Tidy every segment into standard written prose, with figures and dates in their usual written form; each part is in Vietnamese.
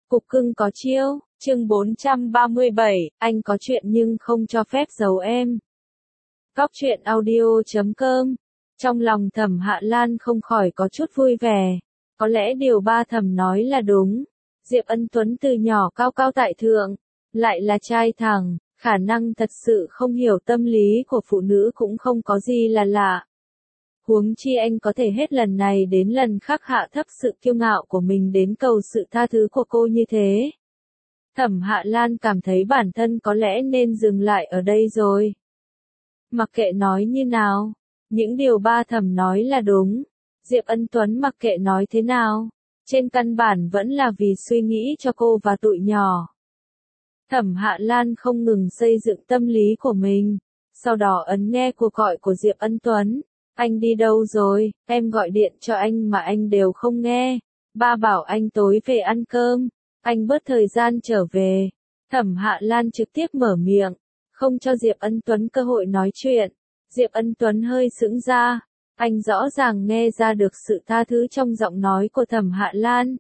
Cục cưng có chiêu, chương 437, anh có chuyện nhưng không cho phép giấu em. Cóc truyện audio.com. Trong lòng Thẩm Hạ Lan không khỏi có chút vui vẻ. Có lẽ điều ba Thẩm nói là đúng. Diệp Ân Tuấn từ nhỏ cao cao tại thượng, lại là trai thẳng, khả năng thật sự không hiểu tâm lý của phụ nữ cũng không có gì là lạ. Huống chi anh có thể hết lần này đến lần khác hạ thấp sự kiêu ngạo của mình đến cầu sự tha thứ của cô như thế. Thẩm Hạ Lan cảm thấy bản thân có lẽ nên dừng lại ở đây rồi. Mặc kệ nói như nào, những điều ba Thẩm nói là đúng. Diệp Ân Tuấn mặc kệ nói thế nào, trên căn bản vẫn là vì suy nghĩ cho cô và tụi nhỏ. Thẩm Hạ Lan không ngừng xây dựng tâm lý của mình, sau đó ấn nghe cuộc gọi của Diệp Ân Tuấn. Anh đi đâu rồi, em gọi điện cho anh mà anh đều không nghe. Ba bảo anh tối về ăn cơm, anh bớt thời gian trở về. Thẩm Hạ Lan trực tiếp mở miệng, không cho Diệp Ân Tuấn cơ hội nói chuyện. Diệp Ân Tuấn hơi sững ra, anh rõ ràng nghe ra được sự tha thứ trong giọng nói của Thẩm Hạ Lan.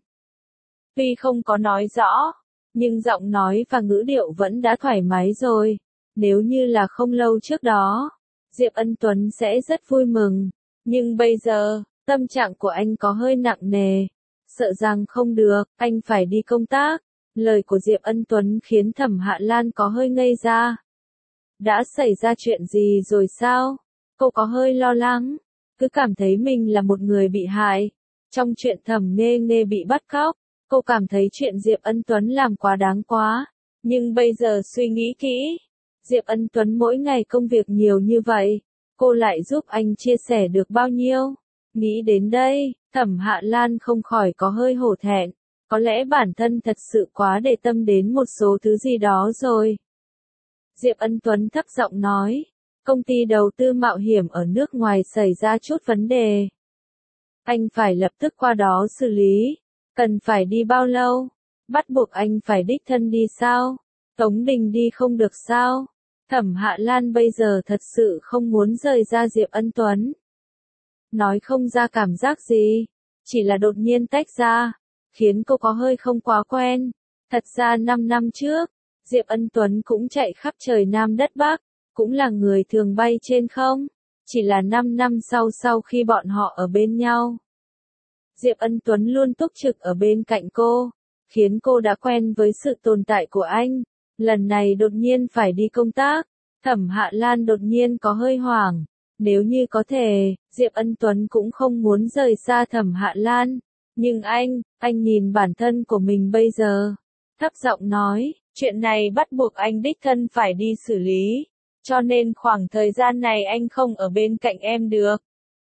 Tuy không có nói rõ, nhưng giọng nói và ngữ điệu vẫn đã thoải mái rồi. Nếu như là không lâu trước đó, Diệp Ân Tuấn sẽ rất vui mừng, nhưng bây giờ, tâm trạng của anh có hơi nặng nề, sợ rằng không được, anh phải đi công tác. Lời của Diệp Ân Tuấn khiến Thẩm Hạ Lan có hơi ngây ra. Đã xảy ra chuyện gì rồi sao? Cô có hơi lo lắng, cứ cảm thấy mình là một người bị hại. Trong chuyện Thẩm Nghê Nghê bị bắt cóc, cô cảm thấy chuyện Diệp Ân Tuấn làm quá đáng quá, nhưng bây giờ suy nghĩ kỹ, Diệp Ân Tuấn mỗi ngày công việc nhiều như vậy, cô lại giúp anh chia sẻ được bao nhiêu? Nghĩ đến đây, Thẩm Hạ Lan không khỏi có hơi hổ thẹn, có lẽ bản thân thật sự quá để tâm đến một số thứ gì đó rồi. Diệp Ân Tuấn thấp giọng nói, công ty đầu tư mạo hiểm ở nước ngoài xảy ra chút vấn đề. Anh phải lập tức qua đó xử lý, cần phải đi bao lâu? Bắt buộc anh phải đích thân đi sao? Tống Đình đi không được sao? Thẩm Hạ Lan bây giờ thật sự không muốn rời ra Diệp Ân Tuấn. Nói không ra cảm giác gì, chỉ là đột nhiên tách ra, khiến cô có hơi không quá quen. Thật ra 5 năm trước, Diệp Ân Tuấn cũng chạy khắp trời Nam đất Bắc, cũng là người thường bay trên không, chỉ là 5 năm sau khi bọn họ ở bên nhau. Diệp Ân Tuấn luôn túc trực ở bên cạnh cô, khiến cô đã quen với sự tồn tại của anh. Lần này đột nhiên phải đi công tác, Thẩm Hạ Lan đột nhiên có hơi hoảng. Nếu như có thể, Diệp Ân Tuấn cũng không muốn rời xa Thẩm Hạ Lan. Nhưng anh nhìn bản thân của mình bây giờ. Thấp giọng nói, chuyện này bắt buộc anh đích thân phải đi xử lý. Cho nên khoảng thời gian này anh không ở bên cạnh em được.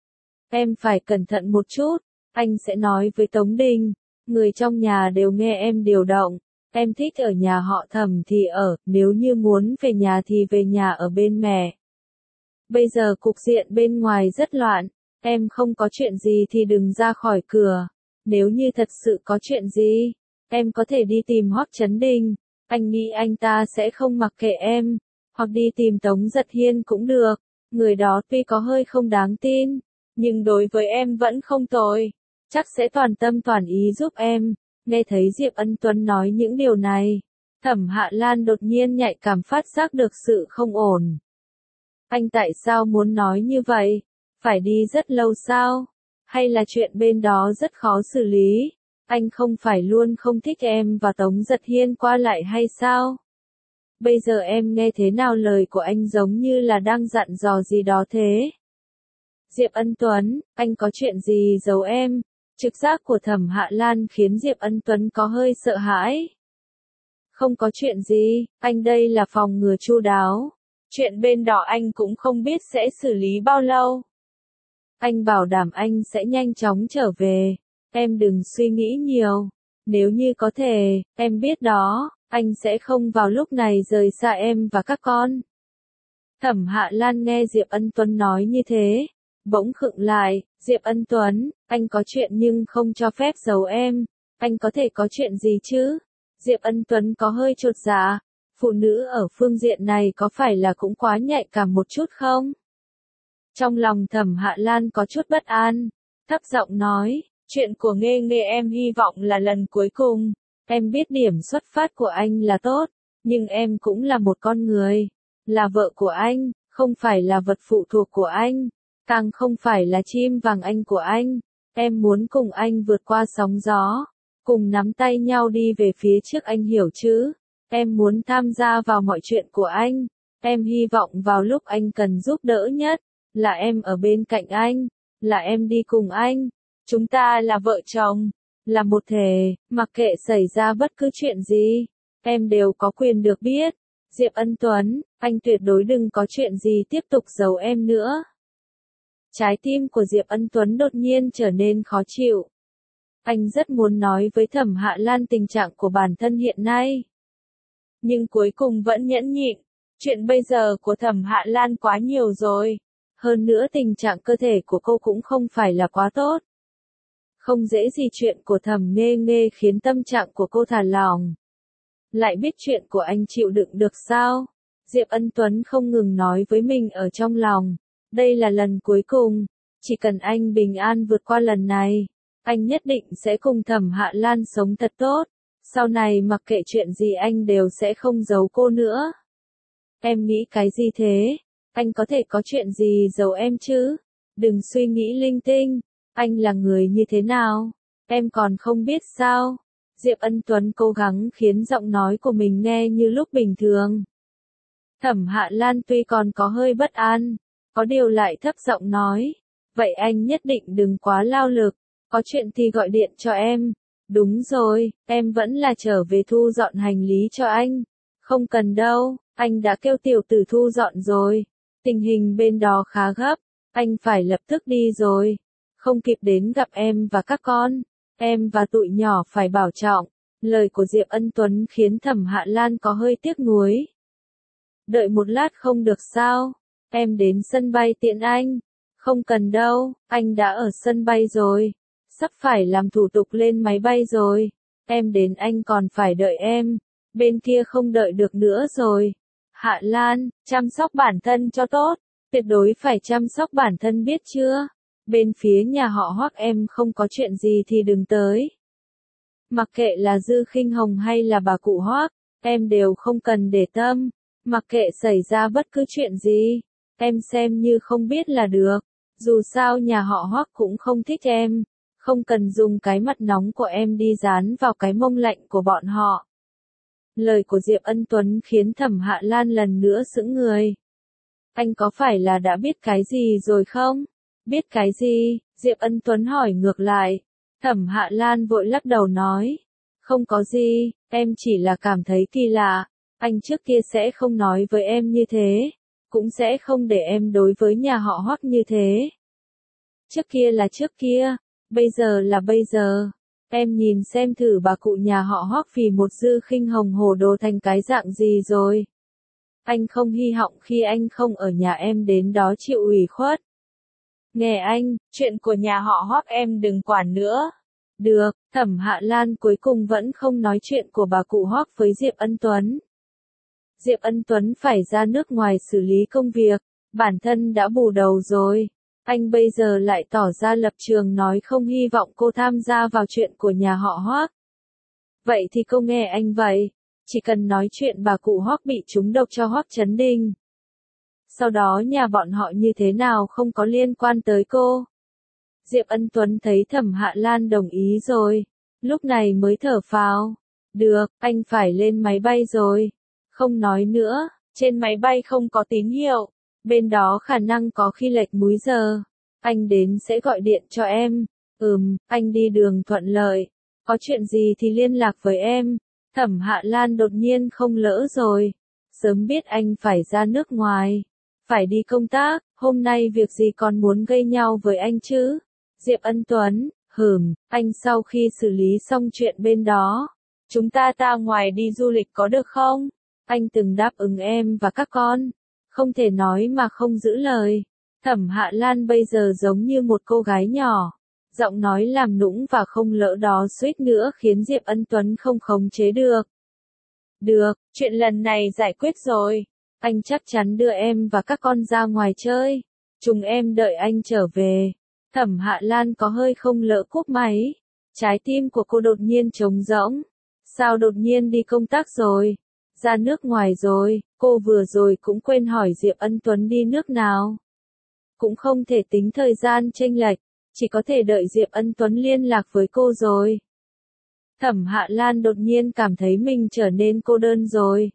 Em phải cẩn thận một chút, anh sẽ nói với Tống Đình. Người trong nhà đều nghe em điều động. Em thích ở nhà họ Thẩm thì ở, nếu như muốn về nhà thì về nhà ở bên mẹ. Bây giờ cục diện bên ngoài rất loạn, em không có chuyện gì thì đừng ra khỏi cửa. Nếu như thật sự có chuyện gì, em có thể đi tìm Hoắc Chấn Đình, anh nghĩ anh ta sẽ không mặc kệ em, hoặc đi tìm Tống Giật Hiên cũng được. Người đó tuy có hơi không đáng tin, nhưng đối với em vẫn không tồi, chắc sẽ toàn tâm toàn ý giúp em. Nghe thấy Diệp Ân Tuấn nói những điều này, Thẩm Hạ Lan đột nhiên nhạy cảm phát giác được sự không ổn. Anh tại sao muốn nói như vậy? Phải đi rất lâu sao? Hay là chuyện bên đó rất khó xử lý? Anh không phải luôn không thích em và Tống Giật Hiên qua lại hay sao? Bây giờ em nghe thế nào lời của anh giống như là đang dặn dò gì đó thế? Diệp Ân Tuấn, anh có chuyện gì giấu em? Trực giác của Thẩm Hạ Lan khiến Diệp Ân Tuấn có hơi sợ hãi. Không có chuyện gì, anh đây là phòng ngừa chu đáo. Chuyện bên đó anh cũng không biết sẽ xử lý bao lâu. Anh bảo đảm anh sẽ nhanh chóng trở về. Em đừng suy nghĩ nhiều. Nếu như có thể, em biết đó, anh sẽ không vào lúc này rời xa em và các con. Thẩm Hạ Lan nghe Diệp Ân Tuấn nói như thế, bỗng khựng lại. Diệp Ân Tuấn, anh có chuyện nhưng không cho phép giấu em. Anh có thể có chuyện gì chứ? Diệp Ân Tuấn có hơi chột dạ. Phụ nữ ở phương diện này có phải là cũng quá nhạy cảm một chút không? Trong lòng Thẩm Hạ Lan có chút bất an, thấp giọng nói, chuyện của Nghê Nghê em hy vọng là lần cuối cùng. Em biết điểm xuất phát của anh là tốt, nhưng em cũng là một con người, là vợ của anh, không phải là vật phụ thuộc của anh, càng không phải là chim vàng anh của anh. Em muốn cùng anh vượt qua sóng gió, cùng nắm tay nhau đi về phía trước, anh hiểu chứ? Em muốn tham gia vào mọi chuyện của anh. Em hy vọng vào lúc anh cần giúp đỡ nhất, là em ở bên cạnh anh, là em đi cùng anh. Chúng ta là vợ chồng, là một thể, mặc kệ xảy ra bất cứ chuyện gì, em đều có quyền được biết. Diệp Ân Tuấn, anh tuyệt đối đừng có chuyện gì tiếp tục giấu em nữa. Trái tim của Diệp Ân Tuấn đột nhiên trở nên khó chịu. Anh rất muốn nói với Thẩm Hạ Lan tình trạng của bản thân hiện nay, nhưng cuối cùng vẫn nhẫn nhịn. Chuyện bây giờ của Thẩm Hạ Lan quá nhiều rồi. Hơn nữa tình trạng cơ thể của cô cũng không phải là quá tốt. Không dễ gì chuyện của Thẩm Nghê Nghê khiến tâm trạng của cô thả lỏng. Lại biết chuyện của anh chịu đựng được sao? Diệp Ân Tuấn không ngừng nói với mình ở trong lòng. Đây là lần cuối cùng. Chỉ cần anh bình an vượt qua lần này, anh nhất định sẽ cùng Thẩm Hạ Lan sống thật tốt. Sau này mặc kệ chuyện gì anh đều sẽ không giấu cô nữa. Em nghĩ cái gì thế? Anh có thể có chuyện gì giấu em chứ? Đừng suy nghĩ linh tinh. Anh là người như thế nào? Em còn không biết sao? Diệp Ân Tuấn cố gắng khiến giọng nói của mình nghe như lúc bình thường. Thẩm Hạ Lan tuy còn có hơi bất an, có điều lại thấp giọng nói. Vậy anh nhất định đừng quá lao lực. Có chuyện thì gọi điện cho em. Đúng rồi, em vẫn là trở về thu dọn hành lý cho anh. Không cần đâu, anh đã kêu tiểu tử thu dọn rồi. Tình hình bên đó khá gấp, anh phải lập tức đi rồi. Không kịp đến gặp em và các con. Em và tụi nhỏ phải bảo trọng. Lời của Diệp Ân Tuấn khiến Thẩm Hạ Lan có hơi tiếc nuối. Đợi một lát không được sao? Em đến sân bay tiễn anh. Không cần đâu, anh đã ở sân bay rồi. Sắp phải làm thủ tục lên máy bay rồi. Em đến anh còn phải đợi em. Bên kia không đợi được nữa rồi. Hạ Lan, chăm sóc bản thân cho tốt. Tuyệt đối phải chăm sóc bản thân biết chưa? Bên phía nhà họ Hoắc em không có chuyện gì thì đừng tới. Mặc kệ là Dư Khinh Hồng hay là bà cụ Hoắc, em đều không cần để tâm. Mặc kệ xảy ra bất cứ chuyện gì, em xem như không biết là được. Dù sao nhà họ Hoắc cũng không thích em. Không cần dùng cái mặt nóng của em đi dán vào cái mông lạnh của bọn họ. Lời của Diệp Ân Tuấn khiến Thẩm Hạ Lan lần nữa sững người. Anh có phải là đã biết cái gì rồi không? Biết cái gì? Diệp Ân Tuấn hỏi ngược lại. Thẩm Hạ Lan vội lắc đầu nói. Không có gì, em chỉ là cảm thấy kỳ lạ. Anh trước kia sẽ không nói với em như thế. Cũng sẽ không để em đối với nhà họ Hoắc như thế. Trước kia là trước kia. Bây giờ là bây giờ. Em nhìn xem thử bà cụ nhà họ Hoắc vì một Dư Khinh Hồng hồ đồ thành cái dạng gì rồi. Anh không hy vọng khi anh không ở nhà em đến đó chịu ủy khuất. Nghe anh, chuyện của nhà họ Hoắc em đừng quản nữa. Được, Thẩm Hạ Lan cuối cùng vẫn không nói chuyện của bà cụ Hoắc với Diệp Ân Tuấn. Diệp Ân Tuấn phải ra nước ngoài xử lý công việc, bản thân đã bù đầu rồi. Anh bây giờ lại tỏ ra lập trường nói không hy vọng cô tham gia vào chuyện của nhà họ Hoắc. Vậy thì cô nghe anh vậy, chỉ cần nói chuyện bà cụ Hoắc bị trúng độc cho Hoắc Chấn Đình. Sau đó nhà bọn họ như thế nào không có liên quan tới cô. Diệp Ân Tuấn thấy Thẩm Hạ Lan đồng ý rồi, lúc này mới thở phào. Được, anh phải lên máy bay rồi. Không nói nữa, trên máy bay không có tín hiệu. Bên đó khả năng có khi lệch múi giờ. Anh đến sẽ gọi điện cho em. Anh đi đường thuận lợi. Có chuyện gì thì liên lạc với em. Thẩm Hạ Lan đột nhiên không lỡ rồi. Sớm biết anh phải ra nước ngoài. Phải đi công tác, hôm nay việc gì còn muốn gây nhau với anh chứ? Diệp Ân Tuấn, anh sau khi xử lý xong chuyện bên đó. Chúng ta ra ngoài đi du lịch có được không? Anh từng đáp ứng em và các con. Không thể nói mà không giữ lời. Thẩm Hạ Lan bây giờ giống như một cô gái nhỏ. Giọng nói làm nũng và không lỡ đó suýt nữa khiến Diệp Ân Tuấn không khống chế được. Được, chuyện lần này giải quyết rồi. Anh chắc chắn đưa em và các con ra ngoài chơi. Chúng em đợi anh trở về. Thẩm Hạ Lan có hơi không lỡ cúp máy. Trái tim của cô đột nhiên trống rỗng. Sao đột nhiên đi công tác rồi? Ra nước ngoài rồi, cô vừa rồi cũng quên hỏi Diệp Ân Tuấn đi nước nào. Cũng không thể tính thời gian chênh lệch, chỉ có thể đợi Diệp Ân Tuấn liên lạc với cô rồi. Thẩm Hạ Lan đột nhiên cảm thấy mình trở nên cô đơn rồi.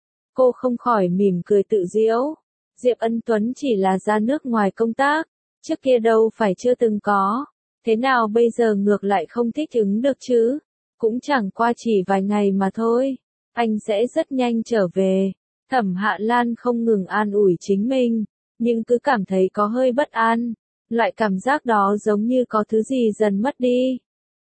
Cô không khỏi mỉm cười tự giễu. Diệp Ân Tuấn chỉ là ra nước ngoài công tác, trước kia đâu phải chưa từng có. Thế nào bây giờ ngược lại không thích ứng được chứ? Cũng chẳng qua chỉ vài ngày mà thôi. Anh sẽ rất nhanh trở về. Thẩm Hạ Lan không ngừng an ủi chính mình, nhưng cứ cảm thấy có hơi bất an. Loại cảm giác đó giống như có thứ gì dần mất đi.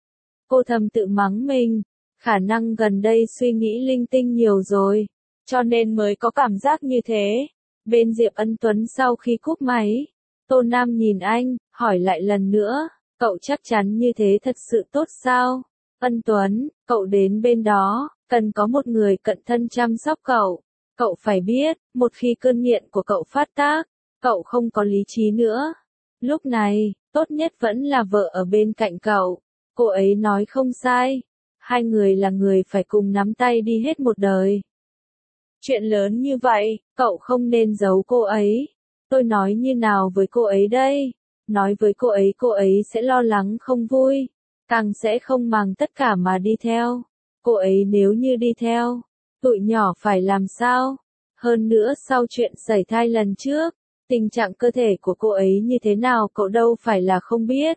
Cô thầm tự mắng mình, khả năng gần đây suy nghĩ linh tinh nhiều rồi, cho nên mới có cảm giác như thế. Bên Diệp Ân Tuấn sau khi cúp máy, Tô Nam nhìn anh, hỏi lại lần nữa, cậu chắc chắn như thế thật sự tốt sao? Ân Tuấn, cậu đến bên đó, cần có một người cận thân chăm sóc cậu. Cậu phải biết, một khi cơn nghiện của cậu phát tác, cậu không có lý trí nữa. Lúc này, tốt nhất vẫn là vợ ở bên cạnh cậu. Cô ấy nói không sai. Hai người là người phải cùng nắm tay đi hết một đời. Chuyện lớn như vậy, cậu không nên giấu cô ấy. Tôi nói như nào với cô ấy đây? Nói với cô ấy sẽ lo lắng không vui. Càng sẽ không màng tất cả mà đi theo. Cô ấy nếu như đi theo, tụi nhỏ phải làm sao? Hơn nữa sau chuyện sẩy thai lần trước, tình trạng cơ thể của cô ấy như thế nào cậu đâu phải là không biết.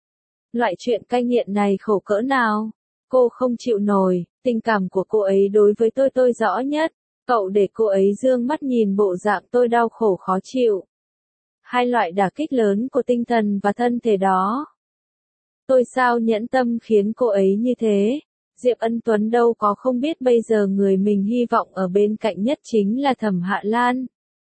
Loại chuyện cai nghiện này khổ cỡ nào? Cô không chịu nổi, tình cảm của cô ấy đối với tôi rõ nhất. Cậu để cô ấy dương mắt nhìn bộ dạng tôi đau khổ khó chịu. Hai loại đả kích lớn của tinh thần và thân thể đó. Tôi sao nhẫn tâm khiến cô ấy như thế? Diệp Ân Tuấn đâu có không biết bây giờ người mình hy vọng ở bên cạnh nhất chính là Thẩm Hạ Lan.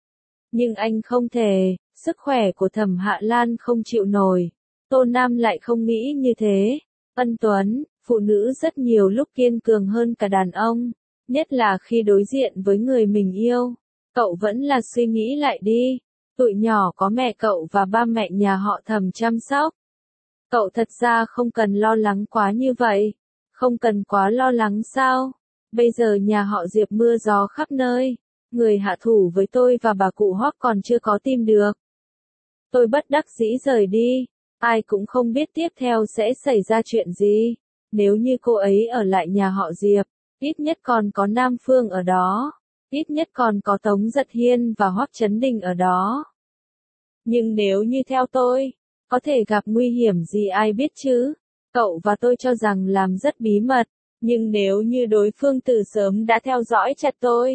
Nhưng anh không thể, sức khỏe của Thẩm Hạ Lan không chịu nổi. Tô Nam lại không nghĩ như thế. Ân Tuấn, phụ nữ rất nhiều lúc kiên cường hơn cả đàn ông, nhất là khi đối diện với người mình yêu. Cậu vẫn là suy nghĩ lại đi. Tụi nhỏ có mẹ cậu và ba mẹ nhà họ Thẩm chăm sóc. Cậu thật ra không cần lo lắng quá như vậy. Không cần quá lo lắng sao? Bây giờ nhà họ Diệp mưa gió khắp nơi. Người hạ thủ với tôi và bà cụ Hoắc còn chưa có tìm được. Tôi bất đắc dĩ rời đi. Ai cũng không biết tiếp theo sẽ xảy ra chuyện gì. Nếu như cô ấy ở lại nhà họ Diệp, ít nhất còn có Nam Phương ở đó. Ít nhất còn có Tống Giật Hiên và Hoắc Chấn Đình ở đó. Nhưng nếu như theo tôi, có thể gặp nguy hiểm gì ai biết chứ? Cậu và tôi cho rằng làm rất bí mật, nhưng nếu như đối phương từ sớm đã theo dõi chặt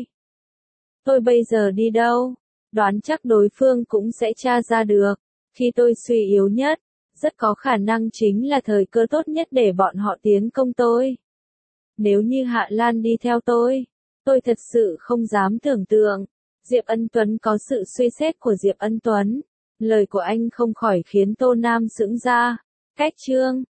tôi bây giờ đi đâu? Đoán chắc đối phương cũng sẽ tra ra được. Khi tôi suy yếu nhất, rất có khả năng chính là thời cơ tốt nhất để bọn họ tiến công tôi. Nếu như Hạ Lan đi theo tôi thật sự không dám tưởng tượng. Diệp Ân Tuấn có sự suy xét của Diệp Ân Tuấn. Lời của anh không khỏi khiến Tô Nam sững ra. Cách chương